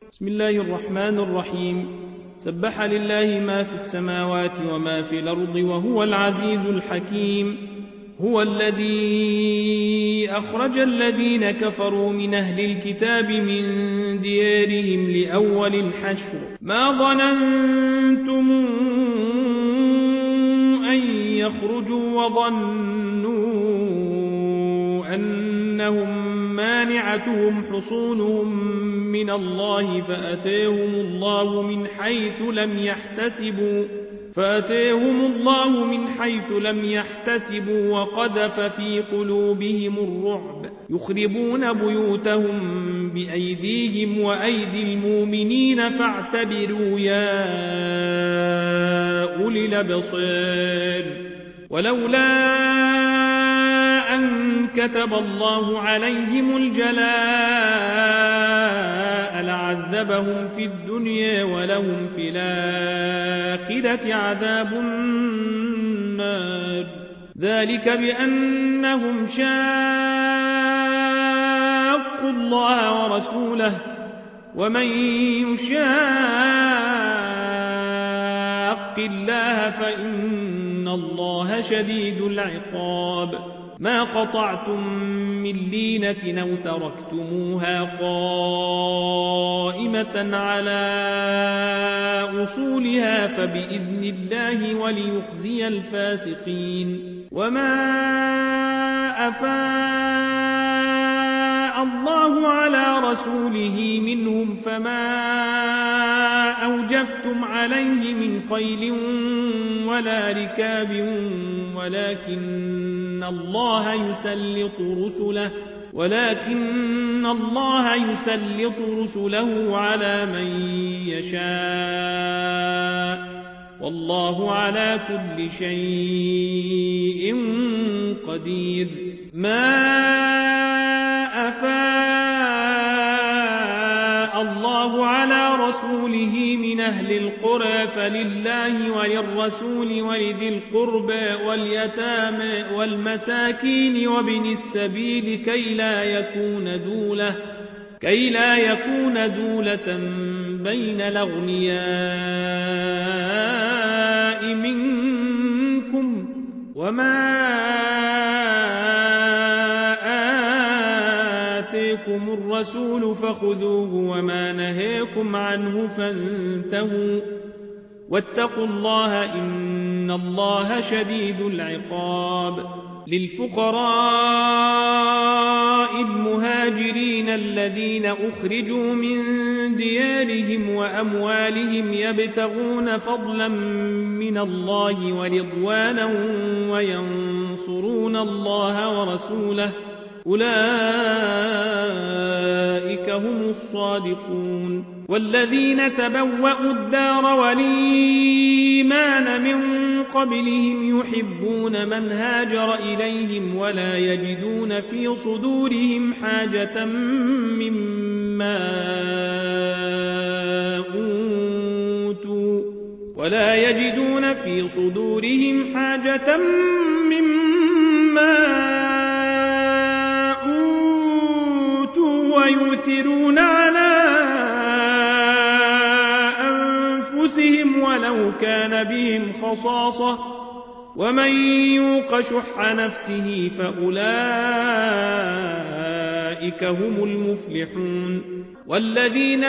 بسم الله الرحمن الرحيم. سبح لله ما في السماوات وما في الأرض وهو العزيز الحكيم. هو الذي أخرج الذين كفروا من أهل الكتاب من ديارهم لأول الحشر ما ظننتم أن يخرجوا وظنوا أنهم مانعتهم حصونهم من الله فأتاهم الله من حيث لم يحتسبوا وقذف في قلوبهم الرعب يخربون بيوتهم بأيديهم وأيدي المؤمنين فاعتبروا يا أولي الأبصار. ولولا أن كتب الله عليهم الجلاء لعذبهم في الدنيا ولهم في الآخرة عذاب النار. ذلك بأنهم شاقوا الله ورسوله ومن يشاق الله فإن الله شديد العقاب. ما قطعتم من لينة أو تركتموها قائمة على أصولها فبإذن الله وليخزي الفاسقين. وما أفاء الله على رسوله منهم فما أوجفتم عليه من خيل ولا ركاب ولكن الله يسلط رسله على من يشاء والله على كل شيء قدير. ما أفاء الله على رسوله من أهل القرى فلله وللرسول ولذي القربى واليتامى والمساكين وابن السبيل كي لا يكون دولة بين الأغنياء منكم. وما آتيكم الرسول فخذوه وما نهاكم عنه فانتهوا واتقوا الله إن الله شديد العقاب. للفقراء المهاجرين الذين أخرجوا من ديارهم وأموالهم يبتغون فضلا من الله ورضوانا وينصرون الله ورسوله أولئك هم الصادقون. والذين تبوأوا الدار والإيمان من قبلهم يحبون من هاجر إليهم ولا يجدون في صدورهم حاجة مما أوتوا ويؤثرون على أنفسهم ولو كان بهم خصاصة ومن يوق شح نفسه فأولئك هم المفلحون. والذين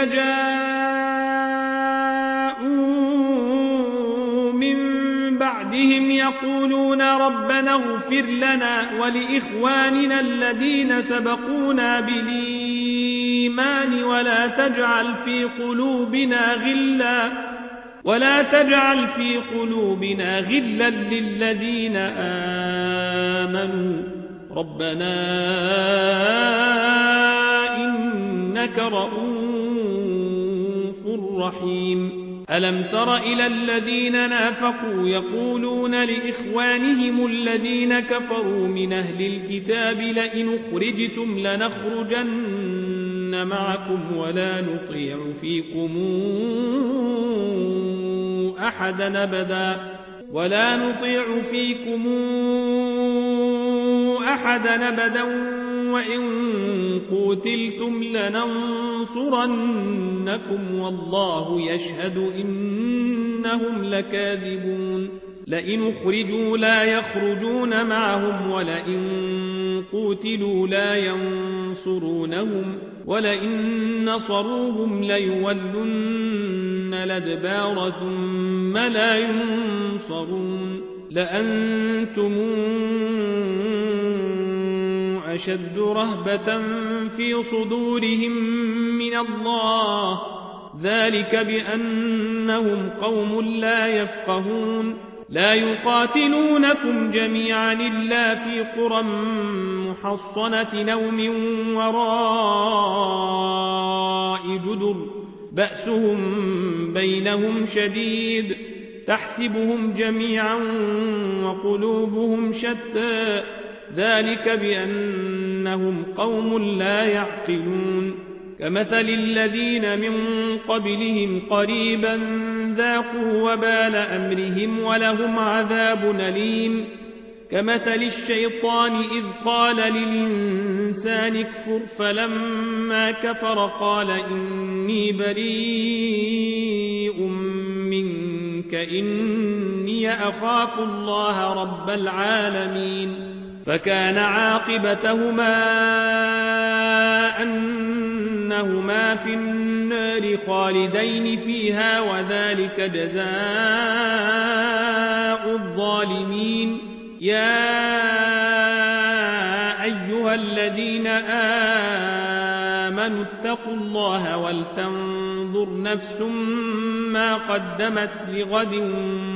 جاءوا من بعدهم يقولون ربنا اغفر لنا ولإخواننا الذين سبقونا بالإيمان ولا تجعل في قلوبنا غلا للذين آمنوا ربنا إنك رؤوف رحيم. ألم تر إلى الذين نافقوا يقولون لإخوانهم الذين كفروا من أهل الكتاب لئن أخرجتم لنخرجن معكم ولا نطيع فيكم أحدا أبدا وإن قتلتم لننصرنكم والله يشهد إنهم لكاذبون لئن أخرجوا لا يخرجون معهم ولئن قتلوا لا ينصرونهم ولئن نصروهم ليولن الأدبار ثم لا ينصرون لأنتم أشد رهبة في صدورهم من الله ذلك بأنهم قوم لا يفقهون لا يقاتلونكم جميعا إلا في قرى محصنة أو من وراء جدر بأسهم بينهم شديد تحسبهم جميعا وقلوبهم شتى ذلك بأنهم قوم لا يعقلون كمثل الذين من قبلهم قريبا ذاقوا وبال أمرهم ولهم عذاب أليم كمثل الشيطان إذ قال للإنسان اكفر فلما كفر قال إني بريء منك إني أخاف الله رب العالمين فكان عاقبتهما أنهما في النار خالدين فيها وذلك جزاء الظالمين يا أيها الذين آمنوا اتقوا الله ولتنظر نفس ما قدمت لغد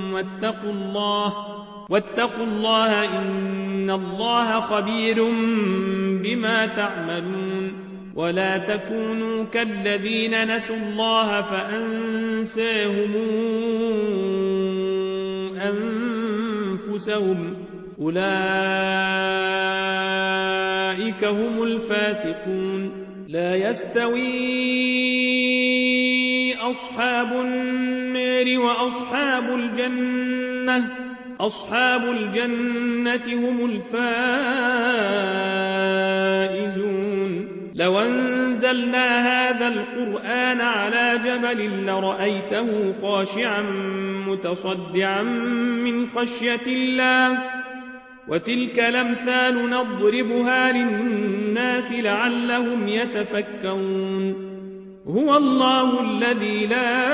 واتقوا الله إن الله خبير بما تعملون ولا تكونوا كالذين نسوا الله فأنساهم أنفسهم أولئك هم الفاسقون لا يستوي أصحاب النار وأصحاب الجنة أصحاب الجنة هم الفائزون لو أنزلنا هذا القرآن على جبل لرأيته خاشعا متصدعا من خشية الله وتلك الأمثال نضربها للناس لعلهم يتفكرون هو الله الذي لا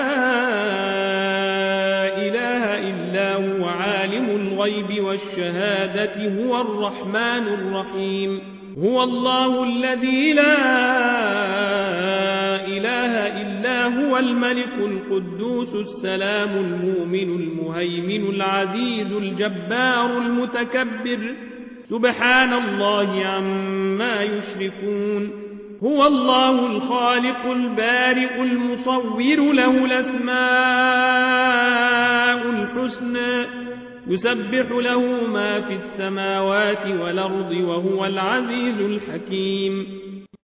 إله إلا هو عالم الغيب والشهادة هو الرحمن الرحيم هو الله الذي لا إله إلا هو الملك القدوس السلام المؤمن المهيمن العزيز الجبار المتكبر سبحان الله عما يشركون هو الله الخالق البارئ المصور له الأسماء الحسنى يسبح له ما في السماوات والأرض وهو العزيز الحكيم